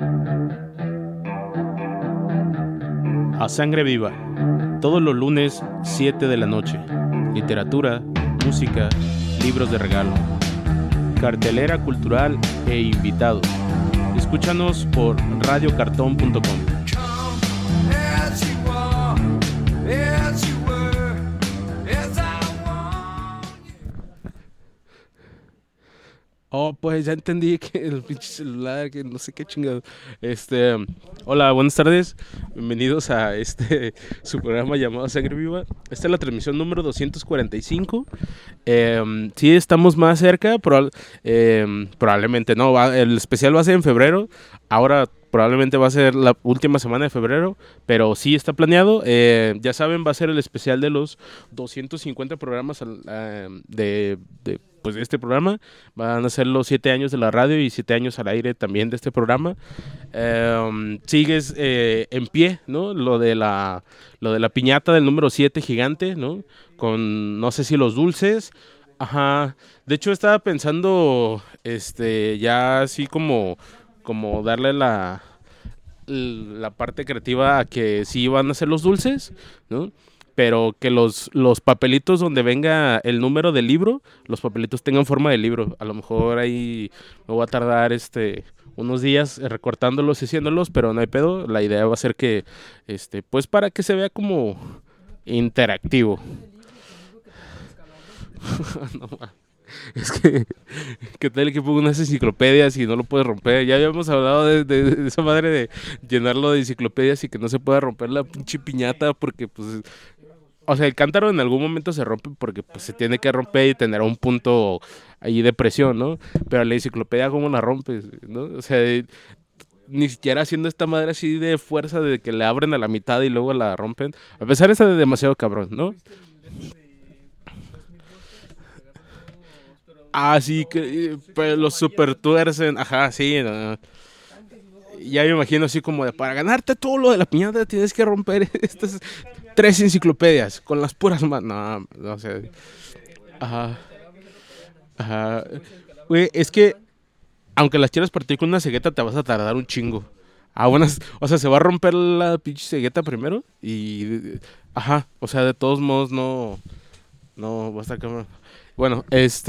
A Sangre Viva, todos los lunes 7 de la noche. Literatura, música, libros de regalo, cartelera cultural e invitados. Escúchanos por radiocartón.com. Oh, pues ya entendí que el pinche celular, que no sé qué chingado. Hola, buenas tardes. Bienvenidos a su programa llamado Sangre Viva. Esta es la transmisión número 245. Sí, estamos más cerca, probablemente no. El especial va a ser en febrero. Ahora probablemente va a ser la última semana de febrero, pero sí está planeado. Ya saben, va a ser el especial de los 250 programas de este programa. Van a ser los 7 años de la radio y 7 años al aire también de este programa. Sigues en pie, ¿no? Lo de la piñata del número 7 gigante, ¿no? Con no sé si los dulces. Ajá. De hecho estaba pensando ya así como darle la parte creativa a que sí van a ser los dulces, ¿no? Pero que los papelitos donde venga el número del libro, los papelitos tengan forma de libro. A lo mejor ahí me voy a tardar unos días recortándolos y haciéndolos, pero no hay pedo. La idea va a ser que, pues para que se vea como interactivo. No, es que, ¿qué tal que pongo unas enciclopedias y no lo puedes romper? Ya habíamos hablado de esa madre de llenarlo de enciclopedias y que no se pueda romper la pinche piñata porque, pues, o sea, el cántaro en algún momento se rompe porque pues, se tiene que romper y tener un punto ahí de presión, ¿no? Pero la enciclopedia, ¿cómo la rompes? ¿No? O sea, ni siquiera haciendo esta madre así de fuerza de que le abren a la mitad y luego la rompen. A pesar de ser demasiado cabrón, ¿no? Ah, sí, que pero los super tuercen. Ajá, sí. No. Ya me imagino así como de, para ganarte todo lo de la piñata tienes que romper estas 3 enciclopedias con las puras manos. No sé. Ajá. Ajá. Güey, es que aunque las quieras partir con una cegueta te vas a tardar un chingo. O sea, se va a romper la pinche cegueta primero y... Ajá, o sea, de todos modos no va a estar cabrón. Bueno,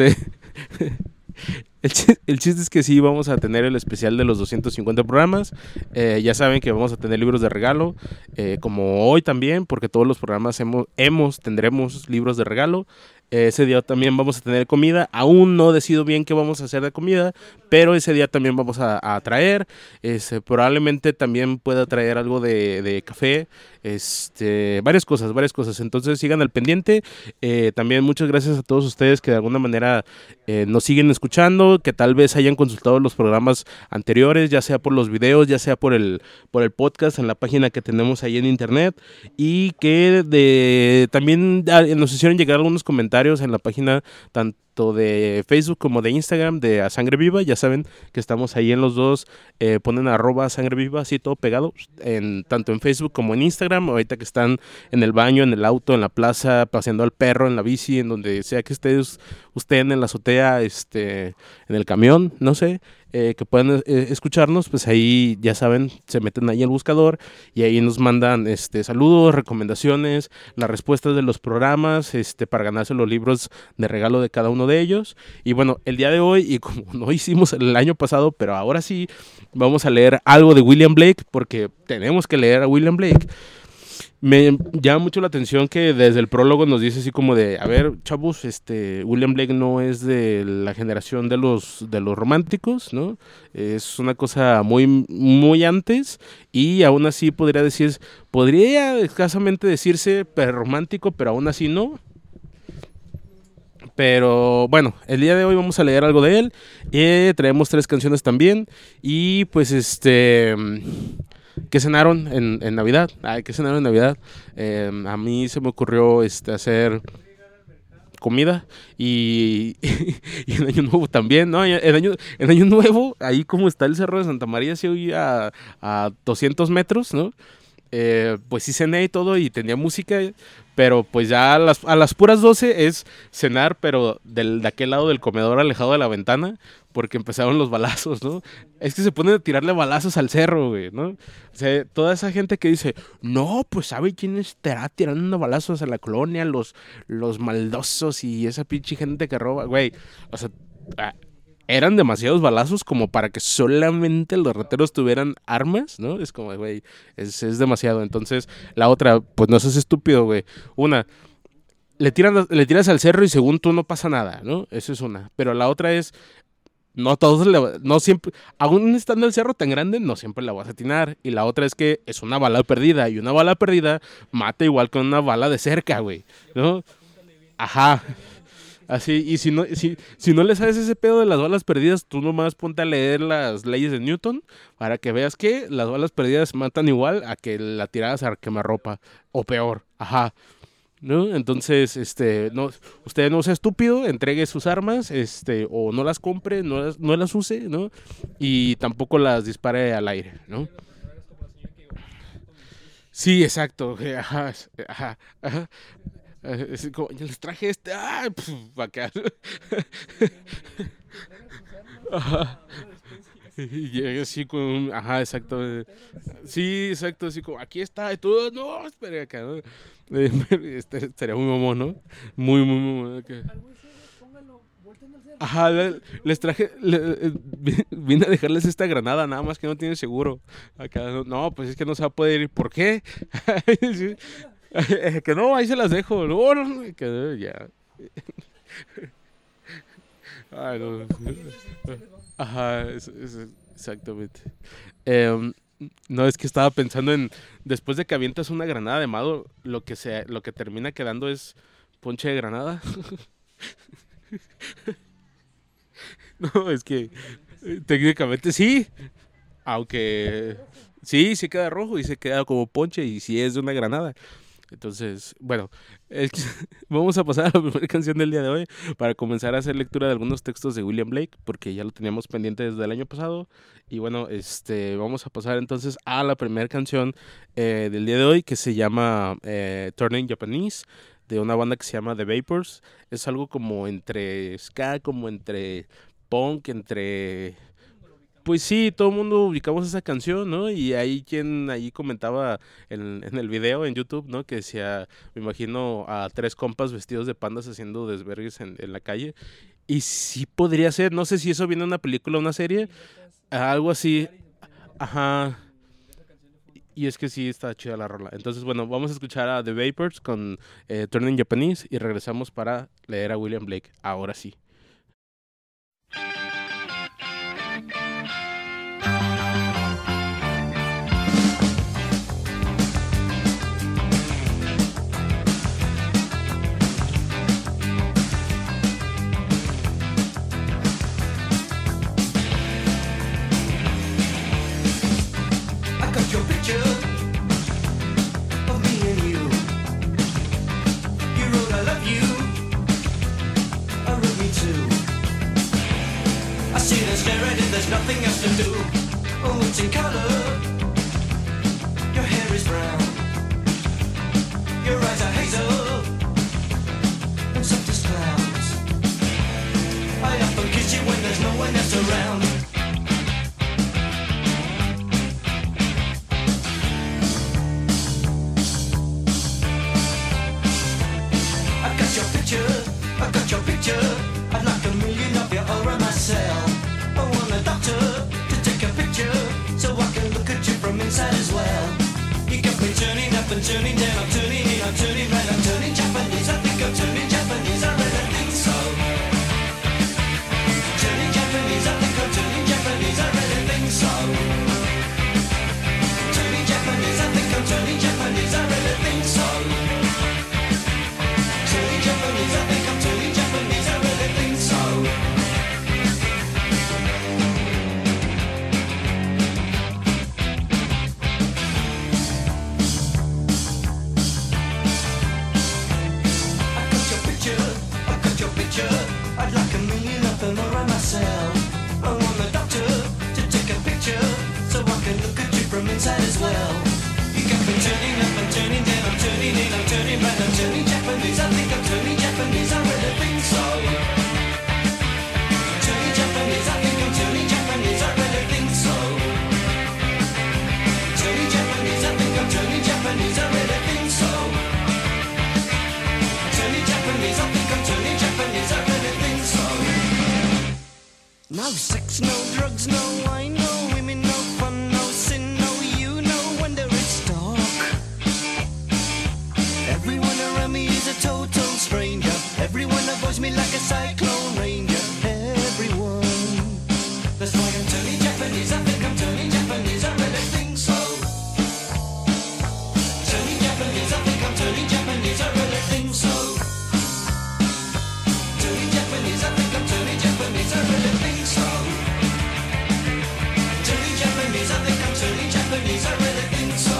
el chiste es que sí vamos a tener el especial de los 250 programas. Ya saben que vamos a tener libros de regalo, como hoy también, porque todos los programas tendremos libros de regalo. Ese día también vamos a tener comida. Aún no decido bien qué vamos a hacer de comida, pero ese día también vamos a traer. Probablemente también pueda traer algo de café. Varias cosas. Entonces sigan al pendiente. También muchas gracias a todos ustedes que de alguna manera nos siguen escuchando, que tal vez hayan consultado los programas anteriores, ya sea por los videos, ya sea por el podcast en la página que tenemos ahí en internet, y que también nos hicieron llegar algunos comentarios en la página tanto de Facebook como de Instagram de A Sangre Viva. Ya saben que estamos ahí en los dos. Ponen @sangreviva, así todo pegado, tanto en Facebook como en Instagram. Ahorita que están en el baño, en el auto, en la plaza, paseando al perro, en la bici, en donde sea que ustedes en la azotea, en el camión, no sé, que puedan escucharnos, pues ahí ya saben, se meten ahí al buscador y ahí nos mandan saludos, recomendaciones, las respuestas de los programas, para ganarse los libros de regalo de cada uno de ellos. Y bueno, el día de hoy, y como no hicimos el año pasado, pero ahora sí, vamos a leer algo de William Blake, porque tenemos que leer a William Blake. Me llama mucho la atención que desde el prólogo nos dice así como de, a ver, chavos, William Blake no es de la generación de los románticos, ¿no? Es una cosa muy, muy antes, y aún así podría escasamente decirse romántico, pero aún así no. Pero bueno, el día de hoy vamos a leer algo de él. Traemos 3 canciones también. Y pues ¿qué cenaron en Navidad? ¿Qué cenaron en Navidad? A mí se me ocurrió hacer comida y en Año Nuevo también, ¿no? En Año Nuevo, ahí como está el Cerro de Santa María, se oía a 200 metros, ¿no? Pues sí cené y todo y tenía música, Pero pues ya a las puras 12 es cenar, pero de aquel lado del comedor alejado de la ventana, porque empezaron los balazos, ¿no? Es que se ponen a tirarle balazos al cerro, güey, ¿no? O sea, toda esa gente que dice, no, pues ¿sabe quién estará tirando balazos a la colonia? Los maldosos y esa pinche gente que roba, güey. O sea, eran demasiados balazos como para que solamente los rateros tuvieran armas, ¿no? Es como, güey, es demasiado. Entonces, la otra, pues no seas estúpido, güey. Una, le tiras al cerro y según tú no pasa nada, ¿no? Eso es una. Pero la otra es, no todos, no siempre, aún estando el cerro tan grande, no siempre la vas a atinar. Y la otra es que es una bala perdida. Y una bala perdida mata igual que una bala de cerca, güey, ¿no? Ajá. Así, y si no le sabes ese pedo de las balas perdidas, tú nomás ponte a leer las leyes de Newton para que veas que las balas perdidas matan igual a que la tiradas a quemarropa, o peor, ajá, ¿no? Entonces, no, usted no sea estúpido, entregue sus armas, o no las compre, no las use, ¿no? Y tampoco las dispare al aire, ¿no? Sí, exacto, ajá, ajá, ajá. Es como, ya les traje acá. Ajá. Y llega así con ajá, exacto. Sí, exacto, así como, aquí está, y todo, no, espere acá, ¿no? Sería muy mamón, ¿no? Muy, muy mamón. Acá. Ajá, les traje, vine a dejarles esta granada, nada más que no tienen seguro. Acá, no, pues es que no se va a poder ir. ¿Por qué? Sí. Que no, ahí se las dejo. No, no, que ya. Ay, no. Ajá, exactamente. Em, no, es que estaba pensando en, después de que avientas una granada de mado, lo que termina quedando es ponche de granada. No, es que técnicamente sí, aunque sí queda rojo y se queda como ponche y sí es de una granada. Entonces, bueno, vamos a pasar a la primera canción del día de hoy para comenzar a hacer lectura de algunos textos de William Blake, porque ya lo teníamos pendiente desde el año pasado. Y bueno, vamos a pasar entonces a la primera canción del día de hoy, que se llama Turning Japanese, de una banda que se llama The Vapors. Es algo como entre ska, como entre punk, entre... Pues sí, todo el mundo ubicamos esa canción, ¿no? Y hay quien ahí comentaba en el video en YouTube, ¿no? Que decía, me imagino a tres compas vestidos de pandas haciendo desvergues en la calle. Y sí podría ser, no sé si eso viene en una película o una serie, algo así. Ajá. Y es que sí está chida la rola. Entonces, bueno, vamos a escuchar a The Vapors con Turning Japanese y regresamos para leer a William Blake. Ahora sí. There's nothing else to do. Oh, it's in color. Your hair is brown. Your eyes are hazel and soft as clouds. I often kiss you when there's no one else around. I got your picture. I got your picture. I'd like a million of you all around myself. I want a doctor to take a picture so I can look at you from inside as well. You got me turning up and turning down, I'm turning in, I'm turning right, I'm turning Japanese. I think I'm turning Japanese, I really think so. Turning Japanese, I think I'm turning Japanese, I really think so. Turning Japanese, I think I'm turning Japanese, I really think so. Turning Japanese, I think I'm turning Japanese, I really think so. drugs, no wine, no women, no fun, no sin, no you, no wonder it's dark. Everyone around me is a total stranger. Everyone avoids me like a cyclone ranger. Everyone. That's why I'm turning Japanese. I think I'm turning Japanese. I really think so. Turning Japanese. I think I'm turning Japanese. I really think so. Turning Japanese. I think I'm turning Japanese. I really think so. Turning Japanese. I think I'm turning Japanese. I really think so.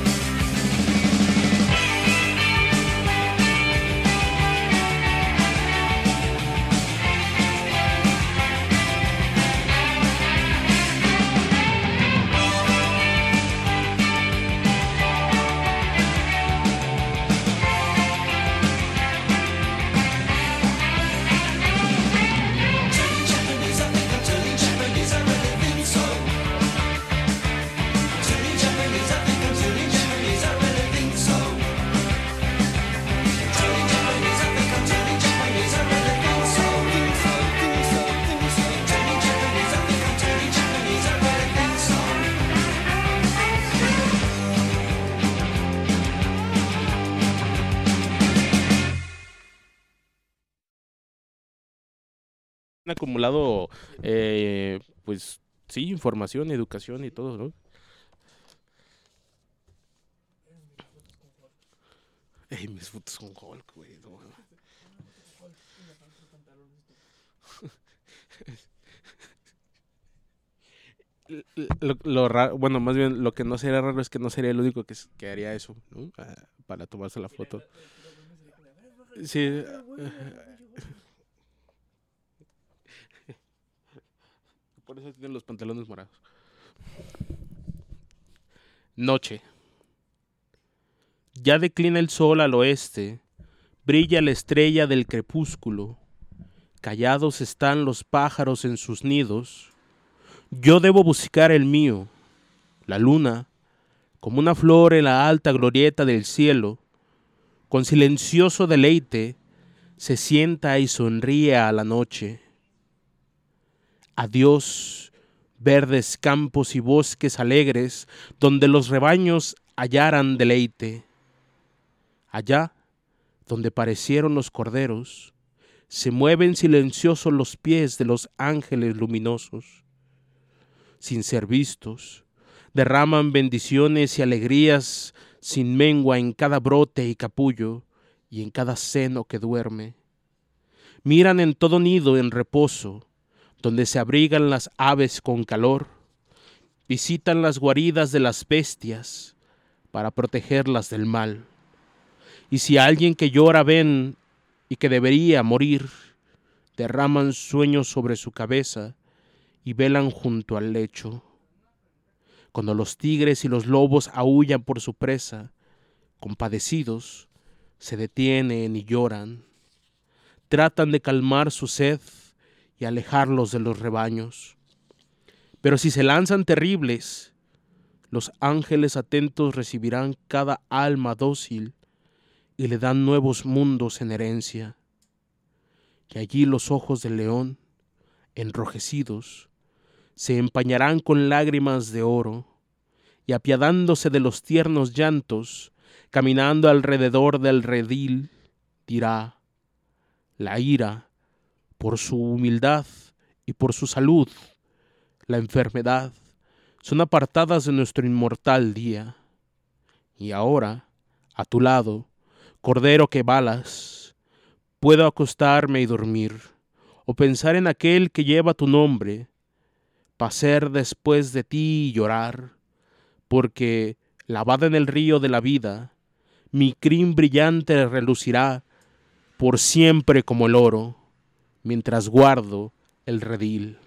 Han acumulado, pues sí, información, educación y todo, ¿no? Ey, mis fotos con Hulk, güey. No, mames. Bueno, más bien lo que no sería raro es que no sería el único que haría eso, ¿no? Para tomarse la foto. Sí. Por eso tienen los pantalones morados. Noche. Ya declina el sol al oeste, brilla la estrella del crepúsculo, callados están los pájaros en sus nidos. Yo debo buscar el mío, la luna, como una flor en la alta glorieta del cielo, con silencioso deleite, se sienta y sonríe a la noche. Adiós, verdes campos y bosques alegres, donde los rebaños hallaran deleite. Allá, donde parecieron los corderos, se mueven silenciosos los pies de los ángeles luminosos. Sin ser vistos, derraman bendiciones y alegrías sin mengua en cada brote y capullo y en cada seno que duerme. Miran en todo nido en reposo, donde se abrigan las aves con calor, visitan las guaridas de las bestias para protegerlas del mal. Y si alguien que llora ven y que debería morir, derraman sueños sobre su cabeza y velan junto al lecho. Cuando los tigres y los lobos aúllan por su presa, compadecidos, se detienen y lloran. Tratan de calmar su sed y alejarlos de los rebaños. Pero si se lanzan terribles, los ángeles atentos recibirán cada alma dócil y le dan nuevos mundos en herencia. Y allí los ojos del león, enrojecidos, se empañarán con lágrimas de oro, y apiadándose de los tiernos llantos, caminando alrededor del redil, dirá: la ira, por su humildad y por su salud, la enfermedad, son apartadas de nuestro inmortal día. Y ahora, a tu lado, Cordero que balas, puedo acostarme y dormir, o pensar en aquel que lleva tu nombre, pacer después de ti y llorar, porque, lavada en el río de la vida, mi crin brillante relucirá por siempre como el oro, mientras guardo el redil.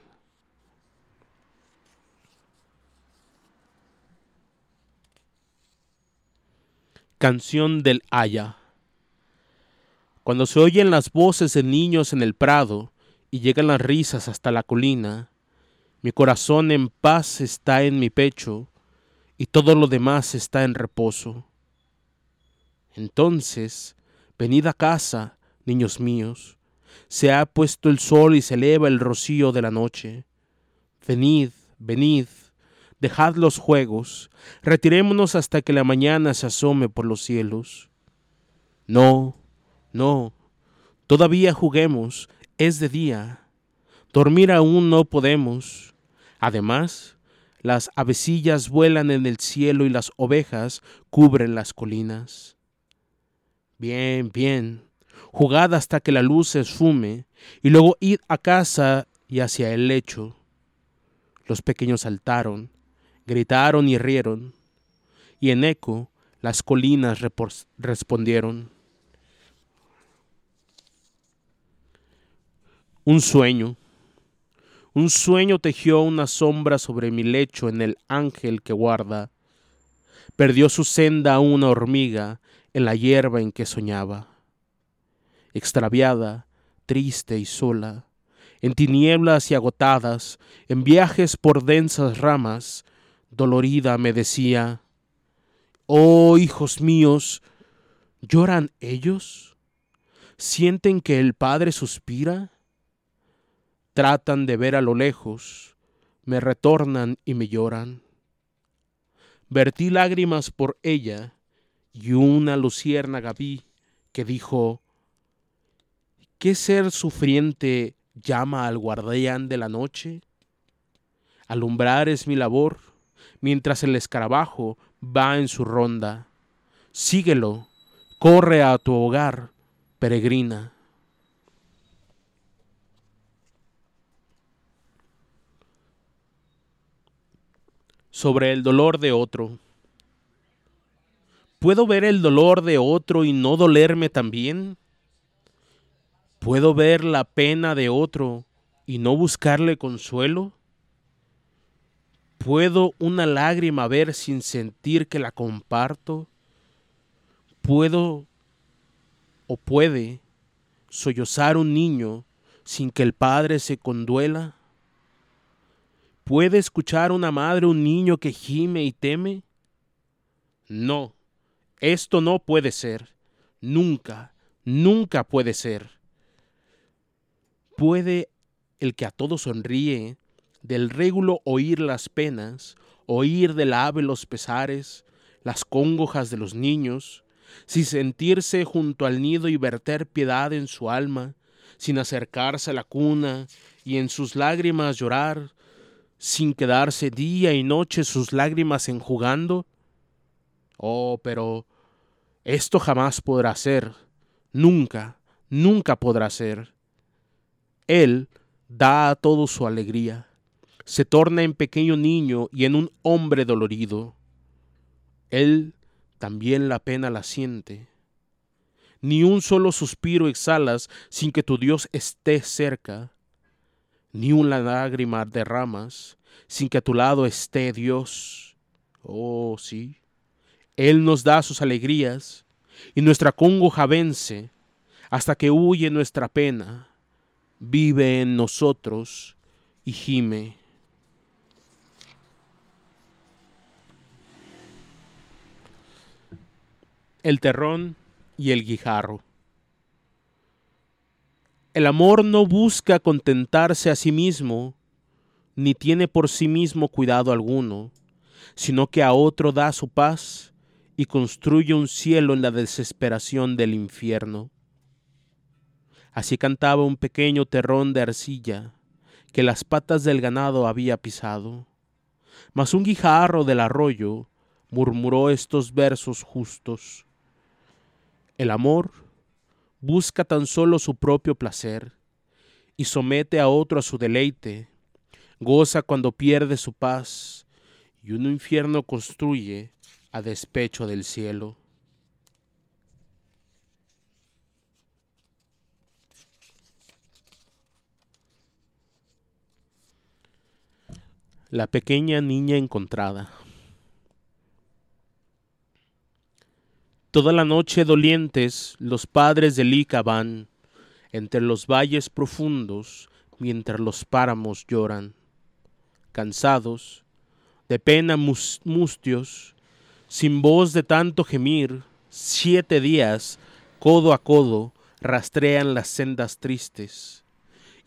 Canción del Aya. Cuando se oyen las voces de niños en el prado y llegan las risas hasta la colina, mi corazón en paz está en mi pecho y todo lo demás está en reposo. Entonces, venid a casa, niños míos, se ha puesto el sol y se eleva el rocío de la noche. Venid, venid, dejad los juegos, retirémonos hasta que la mañana se asome por los cielos. No, no, todavía juguemos, es de día, dormir aún no podemos. Además, las avecillas vuelan en el cielo y las ovejas cubren las colinas. Bien, bien, jugad hasta que la luz se esfume, y luego id a casa y hacia el lecho. Los pequeños saltaron, gritaron y rieron, y en eco las colinas respondieron. Un sueño tejió una sombra sobre mi lecho en el ángel que guarda. Perdió su senda una hormiga en la hierba en que soñaba. Extraviada, triste y sola, en tinieblas y agotadas, en viajes por densas ramas, dolorida me decía: «Oh, hijos míos, ¿lloran ellos? ¿Sienten que el Padre suspira? Tratan de ver a lo lejos, me retornan y me lloran». Vertí lágrimas por ella, y una luciérnaga vi que dijo: ¿qué ser sufriente llama al guardián de la noche? Alumbrar es mi labor, mientras el escarabajo va en su ronda. Síguelo, corre a tu hogar, peregrina. Sobre el dolor de otro. ¿Puedo ver el dolor de otro y no dolerme también? ¿Puedo ver la pena de otro y no buscarle consuelo? ¿Puedo una lágrima ver sin sentir que la comparto? ¿Puedo o puede sollozar un niño sin que el padre se conduela? ¿Puede escuchar una madre un niño que gime y teme? No, esto no puede ser. Nunca, nunca puede ser. ¿Puede el que a todos sonríe del régulo oír las penas, oír del ave los pesares, las cóngojas de los niños, sin sentirse junto al nido y verter piedad en su alma, sin acercarse a la cuna y en sus lágrimas llorar, sin quedarse día y noche sus lágrimas enjugando? Oh, pero esto jamás podrá ser, nunca, nunca podrá ser. Él da a todos su alegría, se torna en pequeño niño y en un hombre dolorido. Él también la pena la siente. Ni un solo suspiro exhalas sin que tu Dios esté cerca, ni una lágrima derramas sin que a tu lado esté Dios. Oh, sí, Él nos da sus alegrías y nuestra congoja vence hasta que huye nuestra pena. Vive en nosotros y gime. El terrón y el guijarro. El amor no busca contentarse a sí mismo, ni tiene por sí mismo cuidado alguno, sino que a otro da su paz y construye un cielo en la desesperación del infierno. Así cantaba un pequeño terrón de arcilla que las patas del ganado había pisado. Mas un guijarro del arroyo murmuró estos versos justos: el amor busca tan solo su propio placer y somete a otro a su deleite, goza cuando pierde su paz y un infierno construye a despecho del cielo. La pequeña niña encontrada. Toda la noche dolientes los padres de Lica van entre los valles profundos mientras los páramos lloran. Cansados, de pena mustios, sin voz de tanto gemir, 7 días, codo a codo, rastrean las sendas tristes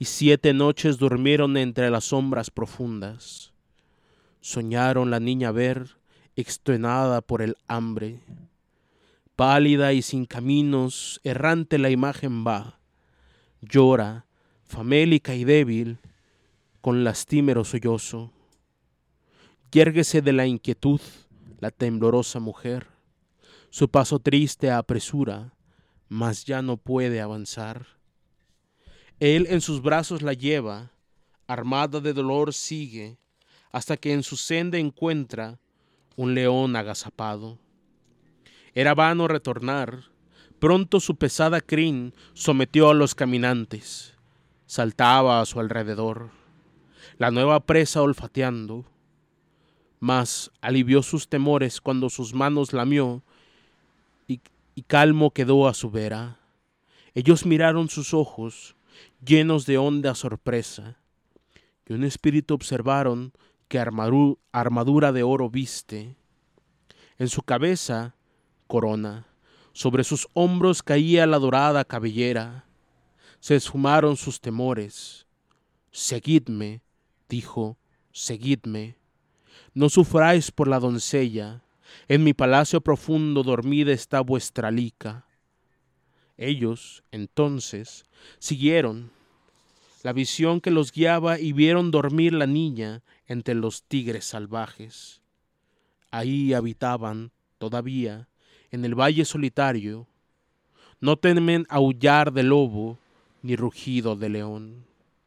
y 7 noches durmieron entre las sombras profundas. Soñaron la niña ver, extenuada por el hambre. Pálida y sin caminos, errante la imagen va. Llora, famélica y débil, con lastimero sollozo. Yérguese de la inquietud la temblorosa mujer. Su paso triste apresura, mas ya no puede avanzar. Él en sus brazos la lleva, armada de dolor sigue, hasta que en su senda encuentra un león agazapado. Era vano retornar, pronto su pesada crin sometió a los caminantes. Saltaba a su alrededor, la nueva presa olfateando, mas alivió sus temores cuando sus manos lamió y calmo quedó a su vera. Ellos miraron sus ojos, llenos de honda sorpresa, y un espíritu observaron que armadura de oro viste. En su cabeza, corona, sobre sus hombros caía la dorada cabellera. Se esfumaron sus temores. Seguidme, dijo, seguidme. No sufráis por la doncella, en mi palacio profundo dormida está vuestra lica. Ellos, entonces, siguieron la visión que los guiaba y vieron dormir la niña entre los tigres salvajes. Ahí habitaban, todavía, en el valle solitario. No temen aullar de lobo ni rugido de león.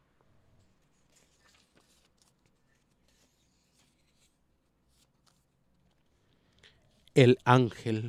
El ángel.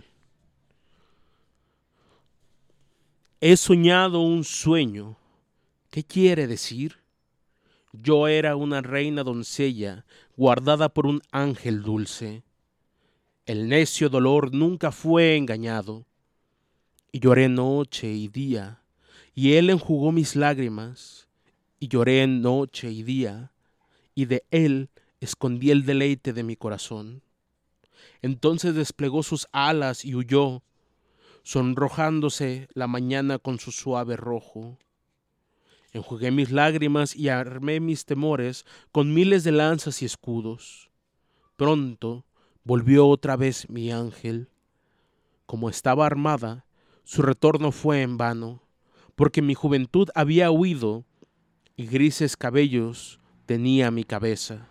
He soñado un sueño. ¿Qué quiere decir? Yo era una reina doncella guardada por un ángel dulce. El necio dolor nunca fue engañado. Y lloré noche y día, y él enjugó mis lágrimas. Y lloré noche y día, y de él escondí el deleite de mi corazón. Entonces desplegó sus alas y huyó, sonrojándose la mañana con su suave rojo. Enjugué mis lágrimas y armé mis temores con miles de lanzas y escudos. Pronto volvió otra vez mi ángel. Como estaba armada, su retorno fue en vano, porque mi juventud había huido y grises cabellos tenía mi cabeza.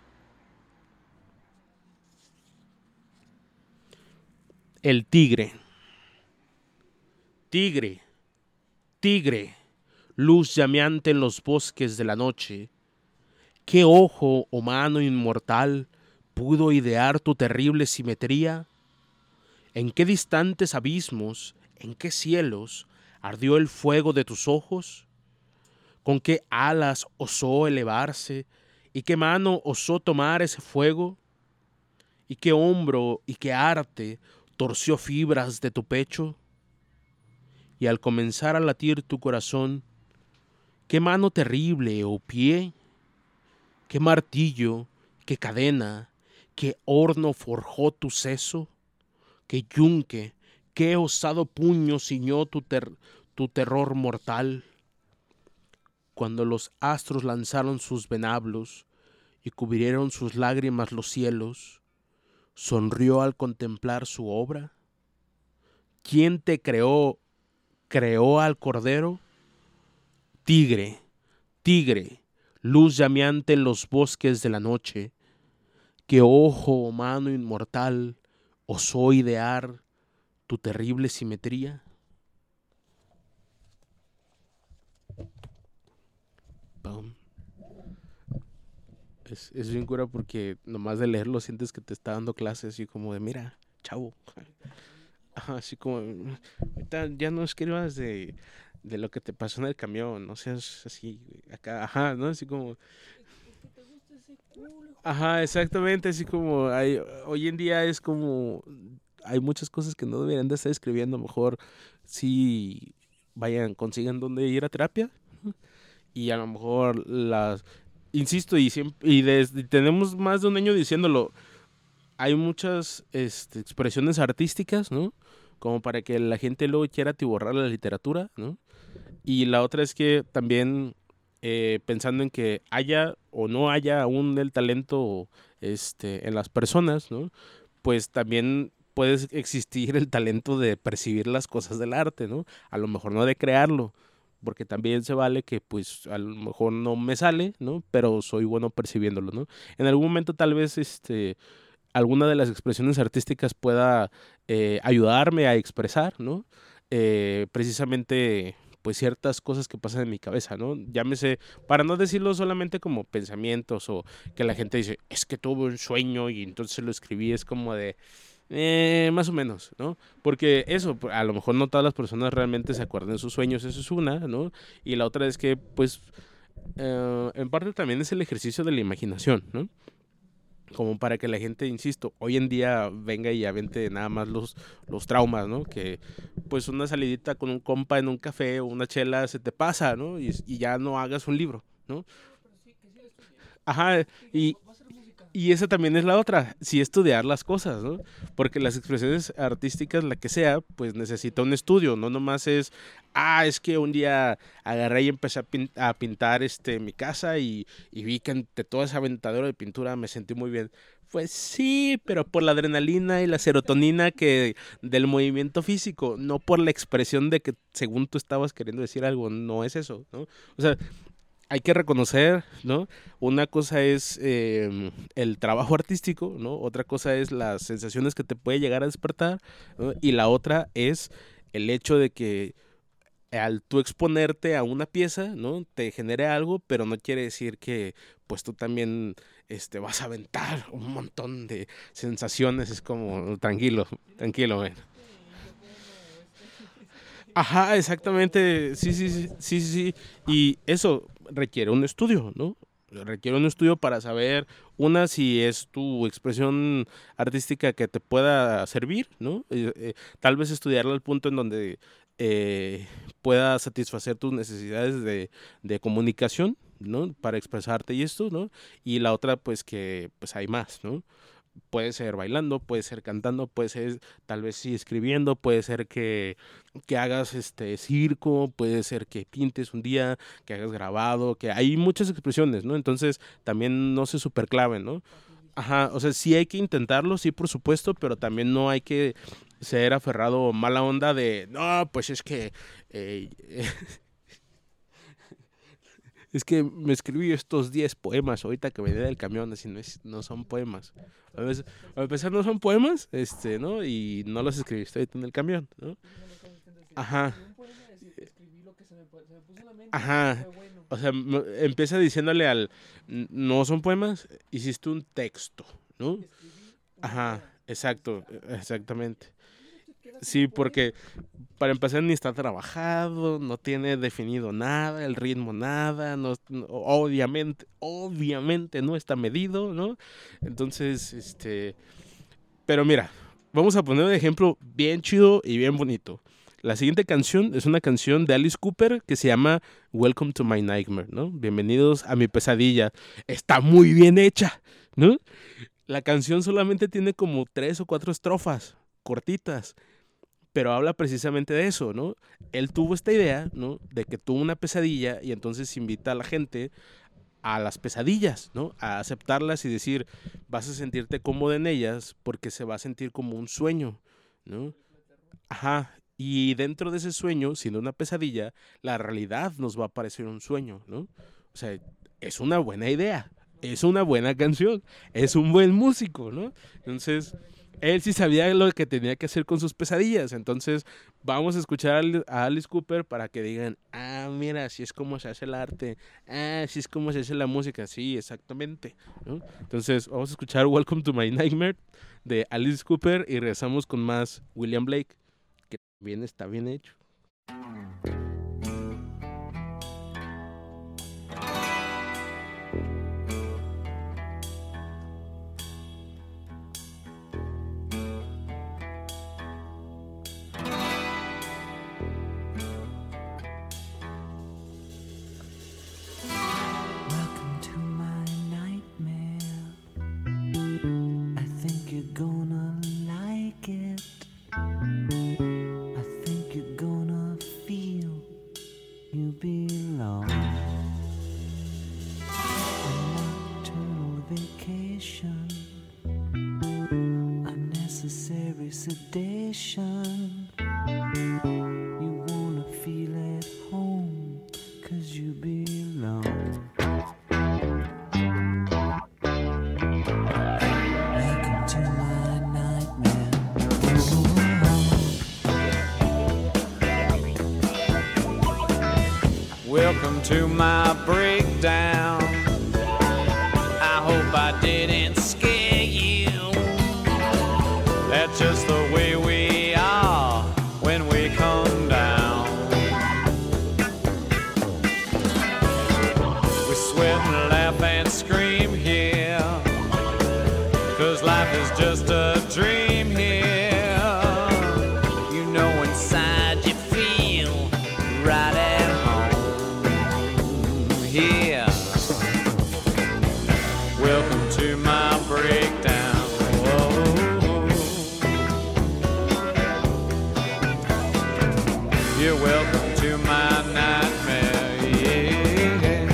El tigre. Tigre, tigre, luz llameante en los bosques de la noche, ¿qué ojo o mano inmortal pudo idear tu terrible simetría? ¿En qué distantes abismos, en qué cielos ardió el fuego de tus ojos? ¿Con qué alas osó elevarse y qué mano osó tomar ese fuego? ¿Y qué hombro y qué arte torció fibras de tu pecho? Y al comenzar a latir tu corazón, ¿qué mano terrible o pie? ¿Qué martillo, qué cadena, qué horno forjó tu seso? ¿Qué yunque, qué osado puño ciñó tu terror mortal? Cuando los astros lanzaron sus venablos y cubrieron sus lágrimas los cielos, ¿sonrió al contemplar su obra? ¿Quién te creó al cordero? Tigre, tigre, luz llameante en los bosques de la noche, ¿qué ojo o mano inmortal osó idear tu terrible simetría? Pum. Es bien cura porque nomás de leerlo sientes que te está dando clases así como de mira, chavo. Ajá, así como ahorita ya no escribas de lo que te pasó en el camión, no seas así, acá, ajá, ¿no? Así como, ajá, exactamente, así como hoy en día es como, hay muchas cosas que no deberían de estar escribiendo, mejor sí vayan, consigan dónde ir a terapia y a lo mejor insisto, y tenemos más de un año diciéndolo, hay muchas expresiones artísticas, ¿no? Como para que la gente luego quiera atiborrar la literatura, ¿no? Y la otra es que también pensando en que haya o no haya aún el talento en las personas, ¿no? Pues también puede existir el talento de percibir las cosas del arte, ¿no? A lo mejor no de crearlo, porque también se vale que pues a lo mejor no me sale, ¿no? Pero soy bueno percibiéndolo, ¿no? En algún momento tal vez alguna de las expresiones artísticas pueda ayudarme a expresar, ¿no? Precisamente pues ciertas cosas que pasan en mi cabeza, ¿no? Llámese, para no decirlo solamente como pensamientos o que la gente dice, es que tuve un sueño y entonces lo escribí, es como de, más o menos, ¿no? Porque eso, a lo mejor no todas las personas realmente se acuerdan de sus sueños, eso es una, ¿no? Y la otra es que, pues, en parte también es el ejercicio de la imaginación, ¿no? Como para que la gente, insisto, hoy en día venga y avente nada más los traumas, ¿no? Que pues una salidita con un compa en un café o una chela se te pasa, ¿no? Y ya no hagas un libro, ¿no? Ajá, y esa también es la otra, sí estudiar las cosas, ¿no? Porque las expresiones artísticas, la que sea, pues necesita un estudio, no nomás es, es que un día agarré y empecé a pintar mi casa y vi que ante toda esa aventadora de pintura me sentí muy bien. Pues sí, pero por la adrenalina y la serotonina que del movimiento físico, no por la expresión de que según tú estabas queriendo decir algo, no es eso, ¿no? O sea, hay que reconocer, ¿no? Una cosa es el trabajo artístico, ¿no? Otra cosa es las sensaciones que te puede llegar a despertar, ¿no? Y la otra es el hecho de que al tú exponerte a una pieza, ¿no? Te genere algo, pero no quiere decir que pues tú también vas a aventar un montón de sensaciones. Es como, tranquilo, tranquilo, güey. Ajá, exactamente. Sí, sí, sí, sí, sí, sí. Y eso requiere un estudio, ¿no? Requiere un estudio para saber, una, si es tu expresión artística que te pueda servir, ¿no? Tal vez estudiarla al punto en donde pueda satisfacer tus necesidades de comunicación, ¿no? Para expresarte y esto, ¿no? Y la otra, pues que pues hay más, ¿no? Puede ser bailando, puede ser cantando, puede ser tal vez sí escribiendo, puede ser que hagas circo, puede ser que pintes un día, que hagas grabado, que hay muchas expresiones, ¿no? Entonces también no se superclaven, ¿no? Ajá, o sea, sí hay que intentarlo, sí, por supuesto, pero también no hay que ser aferrado mala onda de, no, pues es que eh, es que me escribí estos 10 poemas ahorita que venía del camión, así no son poemas. A veces, a empezar no son poemas, ¿no? Y no los escribiste ahorita en el camión, ¿no? Ajá. Ajá. O sea, empieza diciéndole no son poemas, hiciste un texto, ¿no? Ajá, exacto, exactamente. Sí, porque para empezar ni está trabajado, no tiene definido nada, el ritmo nada, obviamente no está medido, ¿no? Entonces, pero mira, vamos a poner un ejemplo bien chido y bien bonito. La siguiente canción es una canción de Alice Cooper que se llama Welcome to My Nightmare, ¿no? Bienvenidos a mi pesadilla. Está muy bien hecha, ¿no? La canción solamente tiene como 3 o 4 estrofas cortitas, pero habla precisamente de eso, ¿no? Él tuvo esta idea, ¿no? De que tuvo una pesadilla y entonces invita a la gente a las pesadillas, ¿no? A aceptarlas y decir, vas a sentirte cómodo en ellas porque se va a sentir como un sueño, ¿no? Ajá. Y dentro de ese sueño, siendo una pesadilla, la realidad nos va a parecer un sueño, ¿no? O sea, es una buena idea, es una buena canción, es un buen músico, ¿no? Entonces, él sí sabía lo que tenía que hacer con sus pesadillas. Entonces, vamos a escuchar a Alice Cooper para que digan, mira, así es como se hace el arte, así es como se hace la música, sí, exactamente, ¿no? Entonces, vamos a escuchar Welcome to My Nightmare de Alice Cooper y regresamos con más William Blake, que también está bien hecho. Welcome to my nightmare. I think you're gonna like it. I think you're gonna feel unnecessary sedation. You wanna feel at home, 'cause you belong. Welcome to my nightmare. Welcome to my breakdown. I hope I didn't scare you. That's just the way we are when we come down. We sweat and laugh and scream here, 'cause life is just a dream here. You know inside you feel right at home here. Welcome to my breakdown. Whoa. You're welcome to my nightmare, yeah.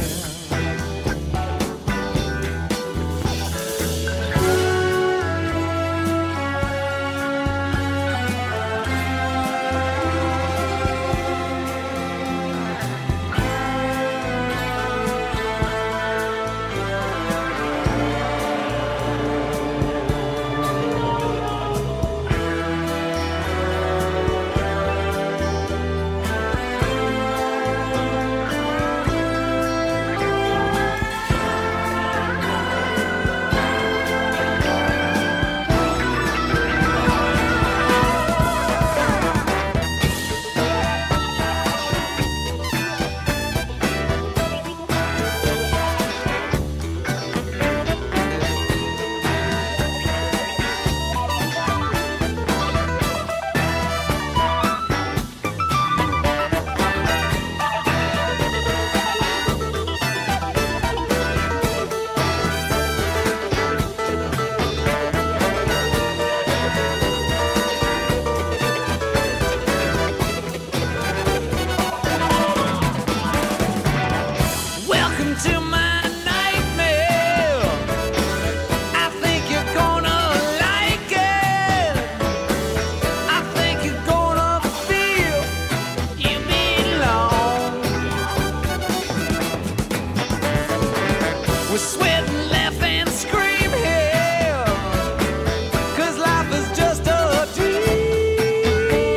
Welcome to my nightmare. I think you're gonna like it. I think you're gonna feel you belong. We sweat and laugh and scream here, 'cause life is just a dream.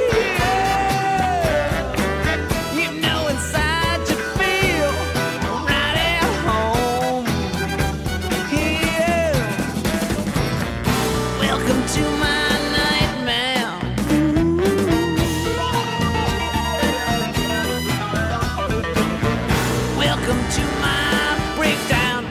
You know inside you feel right at home here. Welcome to my nightmare. Welcome to my breakdown.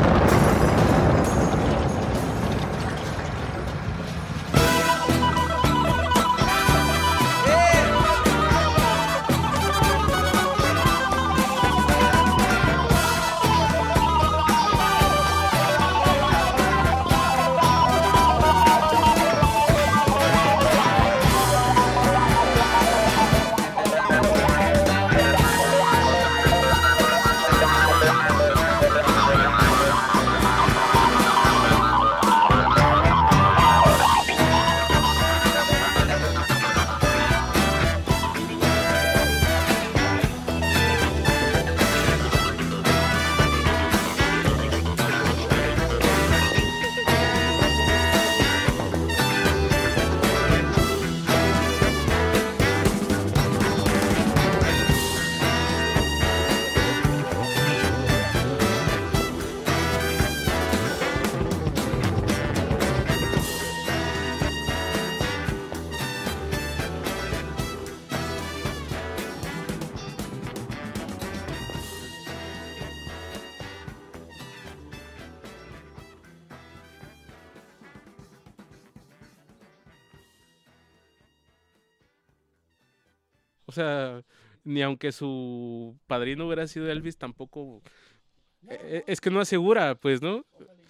O sea, ni aunque su padrino hubiera sido Elvis, tampoco. Es que no asegura, pues, ¿no?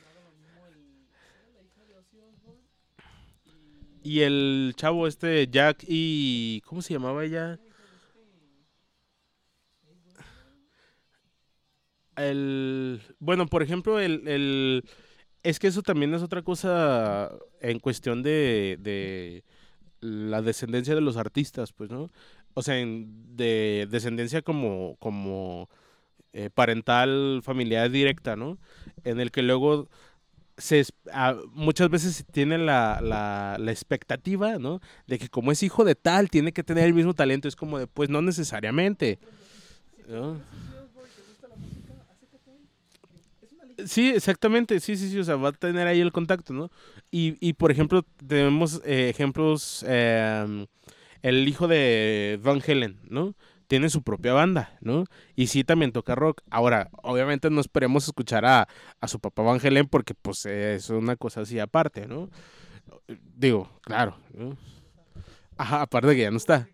Y el chavo Jack y... ¿Cómo se llamaba ella? Bueno, por ejemplo, Es que eso también es otra cosa en cuestión de la descendencia de los artistas, pues, ¿no? O sea, de descendencia como parental, familiar directa, ¿no? En el que luego muchas veces se tiene la expectativa, ¿no? De que como es hijo de tal, tiene que tener el mismo talento. Es como de, pues no necesariamente, ¿no? Sí, exactamente, sí, o sea, va a tener ahí el contacto, ¿no? Y por ejemplo, tenemos ejemplos, el hijo de Van Halen, ¿no? Tiene su propia banda, ¿no? Y sí, también toca rock. Ahora, obviamente no esperemos escuchar a su papá Van Halen porque pues es una cosa así aparte, ¿no? Digo, claro, ¿no? Ajá, aparte de que ya no está.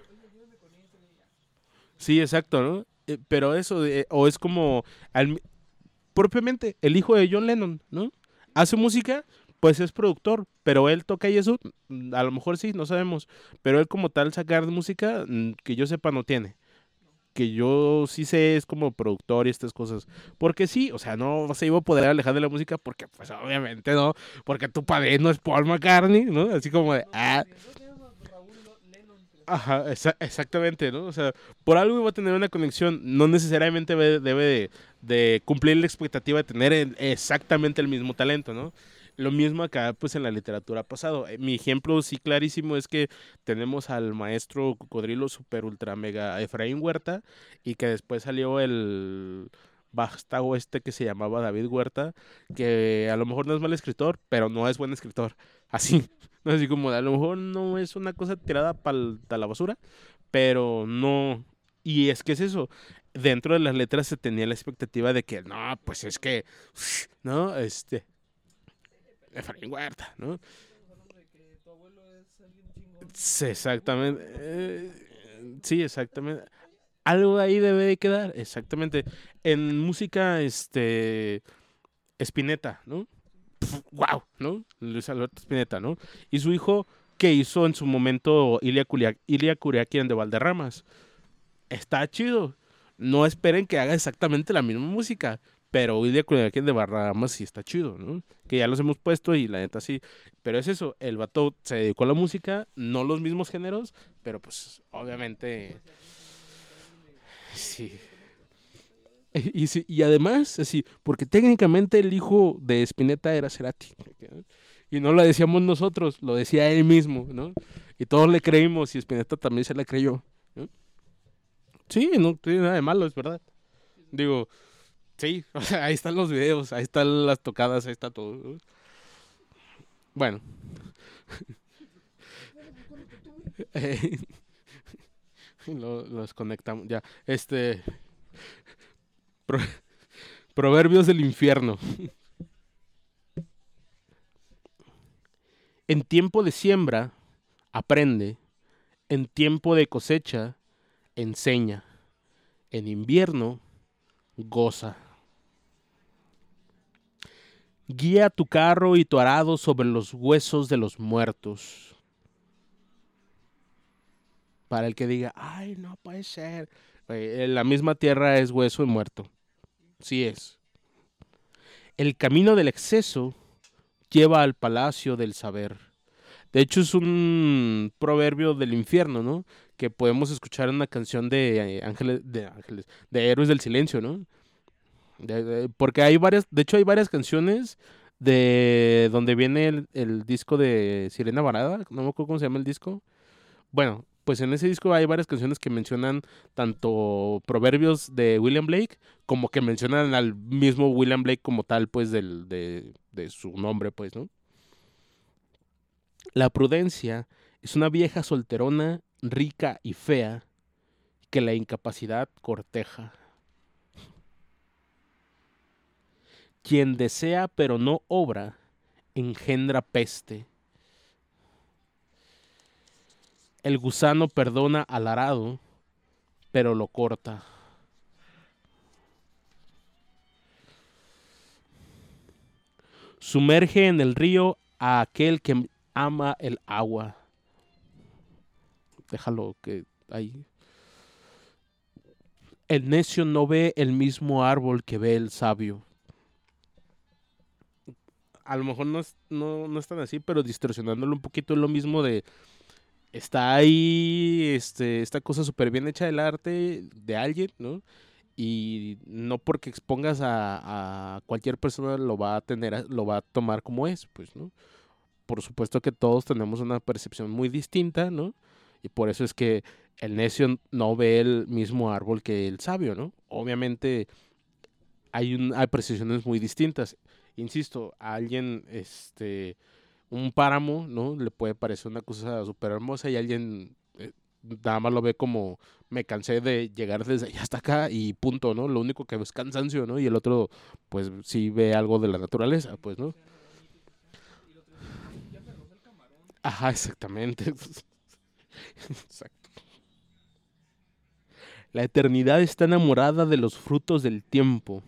Sí, exacto, ¿no? Pero eso, o es como, propiamente el hijo de John Lennon, ¿no? Hace música, pues es productor, pero él toca y eso, a lo mejor sí, no sabemos, pero él como tal sacar música, que yo sepa no tiene. Que yo sí sé es como productor y estas cosas. Porque sí, o sea, no se iba a poder alejar de la música porque pues obviamente no, porque tu padre no es Paul McCartney, ¿no? Así como de, ajá, exactamente, ¿no? O sea, por algo iba a tener una conexión, no necesariamente debe de cumplir la expectativa de tener exactamente el mismo talento, ¿no? Lo mismo acá, pues en la literatura pasado. Mi ejemplo, sí, clarísimo, es que tenemos al maestro cocodrilo super ultra mega Efraín Huerta y que después salió el vástago este que se llamaba David Huerta, que a lo mejor no es mal escritor, pero no es buen escritor. Así, no, así como a lo mejor no es una cosa tirada para la basura, pero no. Y es que es eso. Dentro de las letras se tenía la expectativa de que, no, pues es que, ¿no? Efraín Huerta, ¿no? Sí, exactamente. Sí, exactamente. Algo ahí debe de quedar, exactamente. En música, Spinetta, ¿no? Wow, ¿no? Luis Alberto Spinetta, ¿no? Y su hijo, que hizo en su momento Ilia Curiaquian de Valderramas. Está chido. No esperen que haga exactamente la misma música, pero Ilia Curiaquian de Valderramas sí está chido, ¿no? Que ya los hemos puesto y la neta sí. Pero es eso, el vato se dedicó a la música, no los mismos géneros, pero pues obviamente sí. Y además, así, porque técnicamente el hijo de Spinetta era Cerati. Y no lo decíamos nosotros, lo decía él mismo, ¿no? Y todos le creímos y Spinetta también se la creyó, ¿no? Sí, no tiene nada de malo, es verdad. Digo, sí, o sea, ahí están los videos, ahí están las tocadas, ahí está todo, ¿no? Bueno, eh, los conectamos, ya. Pro- Proverbios del infierno. En tiempo de siembra, aprende. En tiempo de cosecha, enseña. En invierno, goza. Guía tu carro y tu arado sobre los huesos de los muertos. Para el que diga, ay, no puede ser. La misma tierra es hueso y muerto. Sí es. El camino del exceso lleva al palacio del saber. De hecho, es un proverbio del infierno, ¿no? Que podemos escuchar en una canción de Héroes del Silencio, ¿no? Porque hay varias, de hecho hay varias canciones de donde viene el disco de Sirena Varada, no me acuerdo cómo se llama el disco. Bueno, pues en ese disco hay varias canciones que mencionan tanto proverbios de William Blake como que mencionan al mismo William Blake como tal, pues de su nombre, pues, ¿no? La prudencia es una vieja solterona, rica y fea, que la incapacidad corteja. Quien desea pero no obra, engendra peste. El gusano perdona al arado, pero lo corta. Sumerge en el río a aquel que ama el agua. Déjalo que ahí. El necio no ve el mismo árbol que ve el sabio. a lo mejor no es tan así, pero distorsionándolo un poquito es lo mismo de, está ahí esta cosa súper bien hecha del arte de alguien, ¿no? Y no porque expongas a cualquier persona lo va a tener, lo va a tomar como es, pues, ¿no? Por supuesto que todos tenemos una percepción muy distinta, ¿no? Y por eso es que el necio no ve el mismo árbol que el sabio, ¿no? Obviamente hay percepciones muy distintas. Insisto, a alguien, un páramo, ¿no? Le puede parecer una cosa súper hermosa y alguien nada más lo ve como me cansé de llegar desde allá hasta acá y punto, ¿no? Lo único que ve es cansancio, ¿no? Y el otro, pues sí ve algo de la naturaleza, pues, ¿no? Ajá, exactamente. Exacto. La eternidad está enamorada de los frutos del tiempo.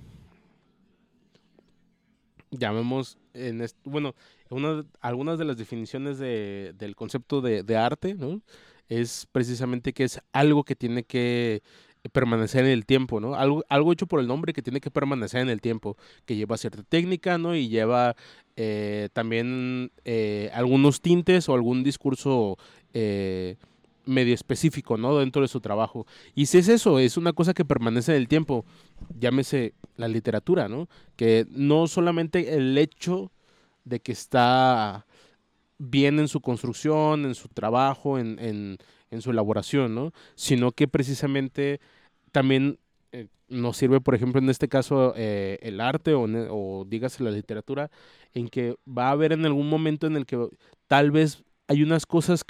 Llamemos, bueno, algunas de las definiciones del concepto de arte, ¿no? Es precisamente que es algo que tiene que permanecer en el tiempo, ¿no? Algo hecho por el hombre que tiene que permanecer en el tiempo, que lleva cierta técnica, ¿no? Y lleva también algunos tintes o algún discurso eh, medio específico, ¿no? Dentro de su trabajo. Y si es eso, es una cosa que permanece en el tiempo, llámese la literatura, ¿no? Que no solamente el hecho de que está bien en su construcción, en su trabajo, en su elaboración, ¿no? Sino que precisamente también nos sirve, por ejemplo, en este caso, el arte o dígase la literatura, en que va a haber en algún momento en el que tal vez hay unas cosas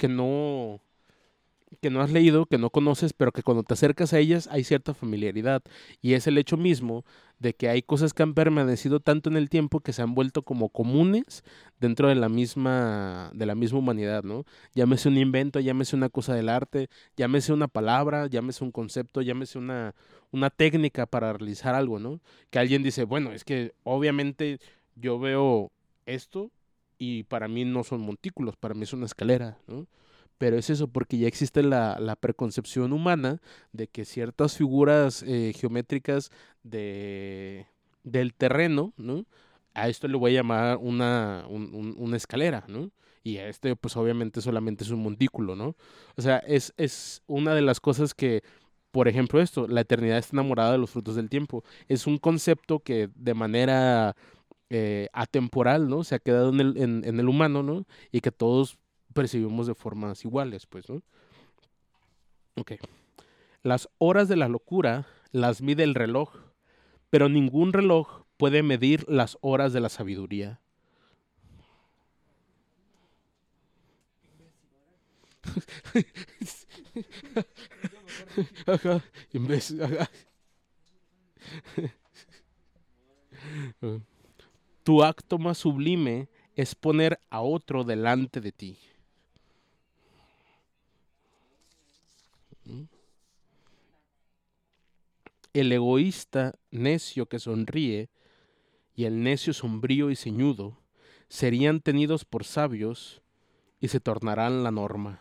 que no has leído, que no conoces, pero que cuando te acercas a ellas hay cierta familiaridad. Y es el hecho mismo de que hay cosas que han permanecido tanto en el tiempo que se han vuelto como comunes dentro de la misma humanidad, ¿no? Llámese un invento, llámese una cosa del arte, llámese una palabra, llámese un concepto, llámese una técnica para realizar algo, ¿no? Que alguien dice, bueno, es que obviamente yo veo esto y para mí no son montículos, para mí es una escalera, ¿no? Pero es eso, porque ya existe la preconcepción humana de que ciertas figuras geométricas del terreno, ¿no? A esto le voy a llamar una escalera, ¿no? Y a este, pues obviamente solamente es un montículo, ¿no? O sea, es una de las cosas que, por ejemplo, esto, la eternidad está enamorada de los frutos del tiempo. Es un concepto que de manera atemporal, ¿no? Se ha quedado en el humano, ¿no? Y que todos percibimos de formas iguales, pues, ¿no? Ok. Las horas de la locura las mide el reloj, pero ningún reloj puede medir las horas de la sabiduría. Ajá, ajá. Tu acto más sublime es poner a otro delante de ti. El egoísta necio que sonríe y el necio sombrío y ceñudo serían tenidos por sabios y se tornarán la norma.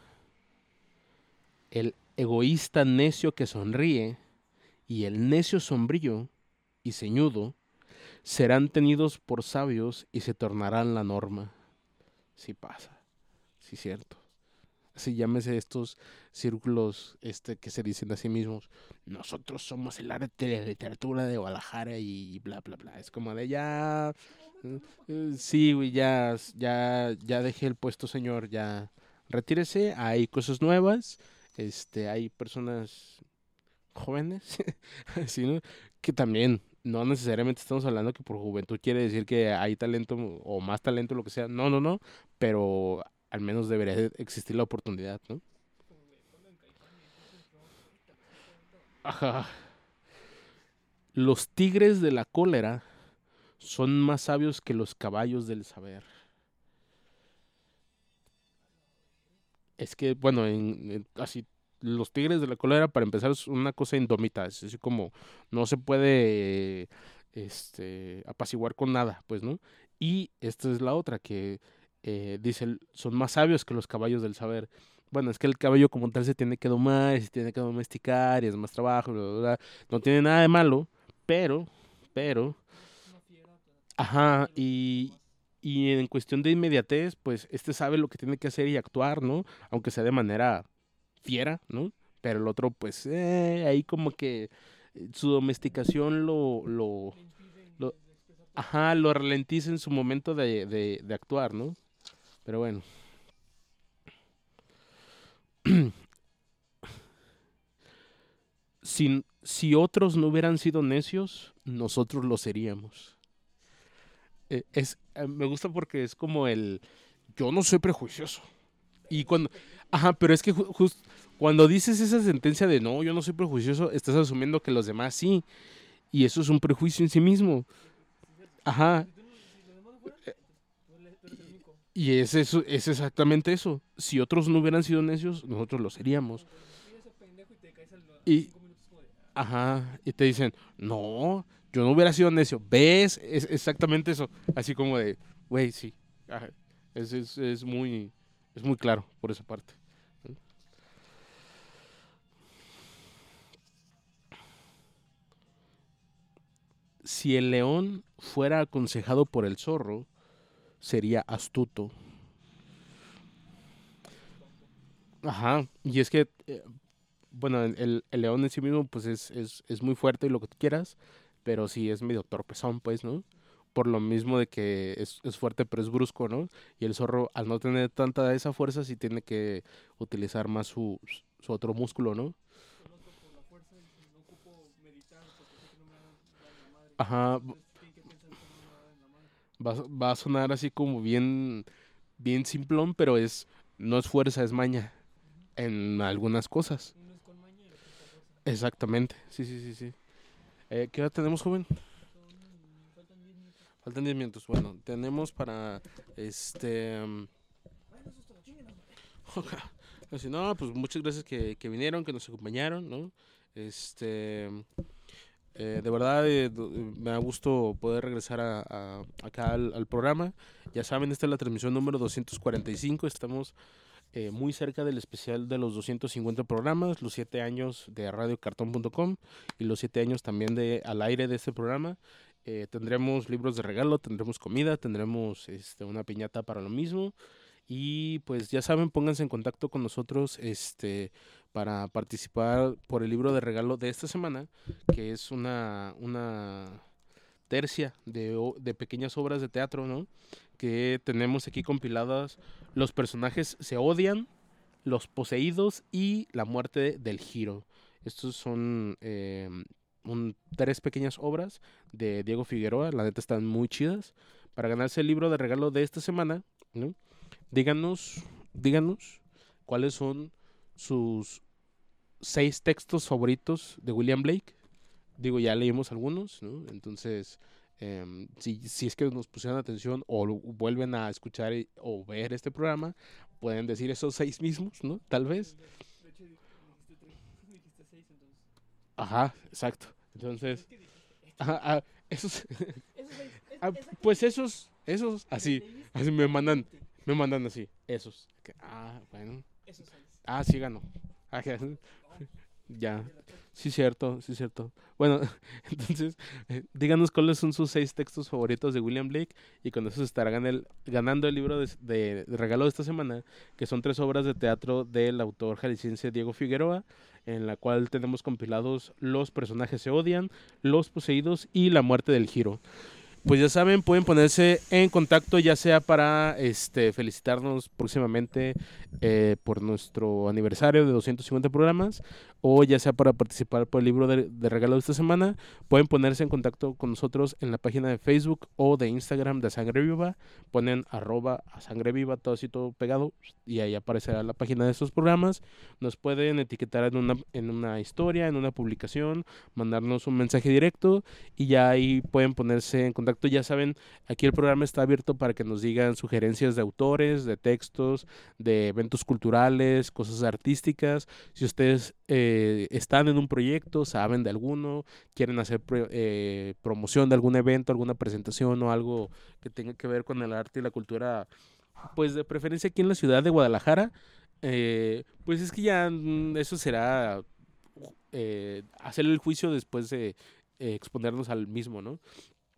El egoísta necio que sonríe y el necio sombrío y ceñudo serán tenidos por sabios y se tornarán la norma. Sí pasa, sí cierto. Así llámese estos círculos que se dicen a sí mismos, nosotros somos el arte de la literatura de Guadalajara y bla bla bla. Es como de ya sí, güey, ya dejé el puesto, señor, ya retírese, hay cosas nuevas, hay personas jóvenes, así, ¿no? Que también no necesariamente estamos hablando que por juventud quiere decir que hay talento o más talento, lo que sea. No, no, no, pero al menos debería existir la oportunidad, ¿no? Ajá. Los tigres de la cólera son más sabios que los caballos del saber. Es que, bueno, así, los tigres de la cólera, para empezar, es una cosa indómita. Es así como, no se puede, apaciguar con nada, pues, ¿no? Y esta es la otra, que dice, son más sabios que los caballos del saber. Bueno, es que el caballo como tal se tiene que domar, se tiene que domesticar, y es más trabajo, bla, bla, bla. No tiene nada de malo, pero, ajá, Y en cuestión de inmediatez, pues este sabe lo que tiene que hacer y actuar, ¿no? Aunque sea de manera fiera, ¿no? Pero el otro, pues, ahí como que su domesticación lo, ajá, lo ralentiza en su momento de actuar, ¿no? Pero bueno. Si otros no hubieran sido necios, nosotros lo seríamos. Me gusta porque es como yo no soy prejuicioso. Y cuando, ajá, pero es que cuando dices esa sentencia de no, yo no soy prejuicioso, estás asumiendo que los demás sí. Y eso es un prejuicio en sí mismo. Ajá. Y es exactamente eso. Si otros no hubieran sido necios, nosotros lo seríamos. Y, ajá, y te dicen, no, yo no hubiera sido necio. ¿Ves? Es exactamente eso. Así como de, güey, sí. Ajá. Es muy claro por esa parte. Si el león fuera aconsejado por el zorro, sería astuto. Ajá, y es que, bueno, el león en sí mismo, pues es muy fuerte y lo que tú quieras, pero sí es medio torpezón, pues, ¿no? Por lo mismo de que es fuerte, pero es brusco, ¿no? Y el zorro, al no tener tanta esa fuerza, sí tiene que utilizar más su otro músculo, ¿no? Ajá, va a sonar así como bien simplón, pero no es fuerza, es maña en algunas cosas. Exactamente, sí, sí, sí, sí. ¿Qué edad tenemos, joven? Faltan 10 minutos. Bueno, tenemos para así, no, pues muchas gracias que vinieron, que nos acompañaron, ¿no? Este. De verdad, me da gusto poder regresar acá al programa. Ya saben, esta es la transmisión número 245. Estamos muy cerca del especial de los 250 programas, los 7 años de radiocartón.com y los 7 años también de al aire de este programa. Tendremos libros de regalo, tendremos comida, tendremos una piñata para lo mismo. Y pues ya saben, pónganse en contacto con nosotros para participar por el libro de regalo de esta semana, que es una tercia de pequeñas obras de teatro, ¿no? Que tenemos aquí compiladas. Los personajes se odian, los poseídos y la muerte del Giro. Estos son tres pequeñas obras de Diego Figueroa. La neta están muy chidas. Para ganarse el libro de regalo de esta semana, ¿no? Díganos cuáles son sus 6 textos favoritos de William Blake. Digo, ya leímos algunos, ¿no? Entonces, si es que nos pusieran atención o vuelven a escuchar o ver este programa, pueden decir esos 6 mismos, ¿no? Tal vez. Ajá, exacto. Entonces, ajá, esos, ah, pues así me mandan así, esos. Bueno. Sí ganó. Ya. Ya, sí cierto, sí cierto. Bueno, entonces, díganos cuáles son sus 6 textos favoritos de William Blake y con eso se estará ganando el libro de regalo de esta semana, que son 3 obras de teatro del autor jalisciense Diego Figueroa, en la cual tenemos compilados Los personajes se odian, Los poseídos y La muerte del Giro. Pues ya saben, pueden ponerse en contacto ya sea para felicitarnos próximamente por nuestro aniversario de 250 programas o ya sea para participar por el libro de regalo de esta semana. Pueden ponerse en contacto con nosotros en la página de Facebook o de Instagram de Sangre Viva. Ponen @ a Sangre Viva, todo así todo pegado y ahí aparecerá la página de estos programas. Nos pueden etiquetar en una historia, en una publicación, mandarnos un mensaje directo y ya ahí pueden ponerse en contacto. Ya saben, aquí el programa está abierto para que nos digan sugerencias de autores, de textos, de eventos culturales, cosas artísticas. Si ustedes están en un proyecto, saben de alguno, quieren hacer promoción de algún evento, alguna presentación o algo que tenga que ver con el arte y la cultura, pues de preferencia aquí en la ciudad de Guadalajara, pues es que ya eso será hacer el juicio después de exponernos al mismo, ¿no?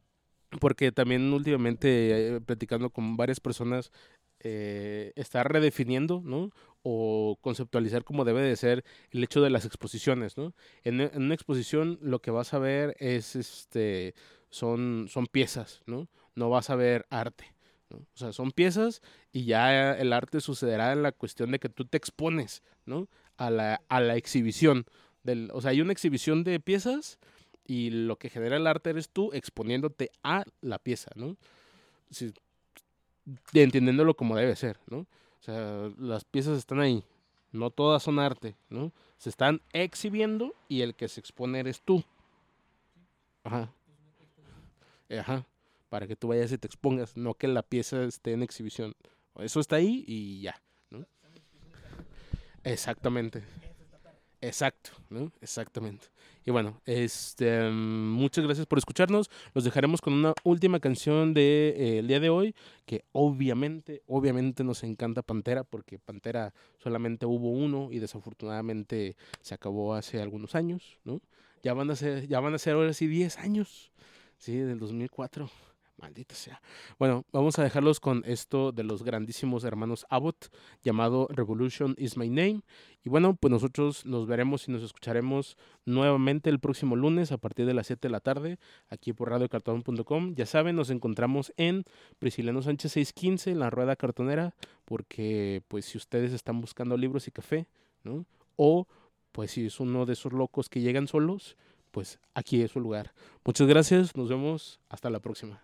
porque también últimamente platicando con varias personas, está redefiniendo, ¿no? O conceptualizar cómo debe de ser el hecho de las exposiciones, ¿no? En una exposición lo que vas a ver es, son piezas, ¿no? No vas a ver arte, ¿no? O sea, son piezas y ya el arte sucederá en la cuestión de que tú te expones, ¿no? A la exhibición. O sea, hay una exhibición de piezas y lo que genera el arte eres tú exponiéndote a la pieza, ¿no? Si, entendiéndolo como debe ser, ¿no? O sea, las piezas están ahí, no todas son arte, ¿no? Se están exhibiendo y el que se expone eres tú. Ajá, ajá, para que tú vayas y te expongas, no que la pieza esté en exhibición. Eso está ahí y ya, ¿no? Exactamente. Exacto, ¿no? Exactamente. Y bueno, muchas gracias por escucharnos. Los dejaremos con una última canción de el día de hoy, que obviamente nos encanta Pantera, porque Pantera solamente hubo uno y desafortunadamente se acabó hace algunos años, ¿no? Ya van a ser ahora sí 10 años, sí, del 2004. Maldita sea. Bueno, vamos a dejarlos con esto de los grandísimos hermanos Abbott, llamado Revolution is My Name. Y bueno, pues nosotros nos veremos y nos escucharemos nuevamente el próximo lunes a partir de las 7 de la tarde, aquí por radiocartón.com. Ya saben, nos encontramos en Prisciliano Sánchez 615, en la Rueda Cartonera, porque pues si ustedes están buscando libros y café, ¿no? O pues si es uno de esos locos que llegan solos, pues aquí es su lugar. Muchas gracias, nos vemos, hasta la próxima.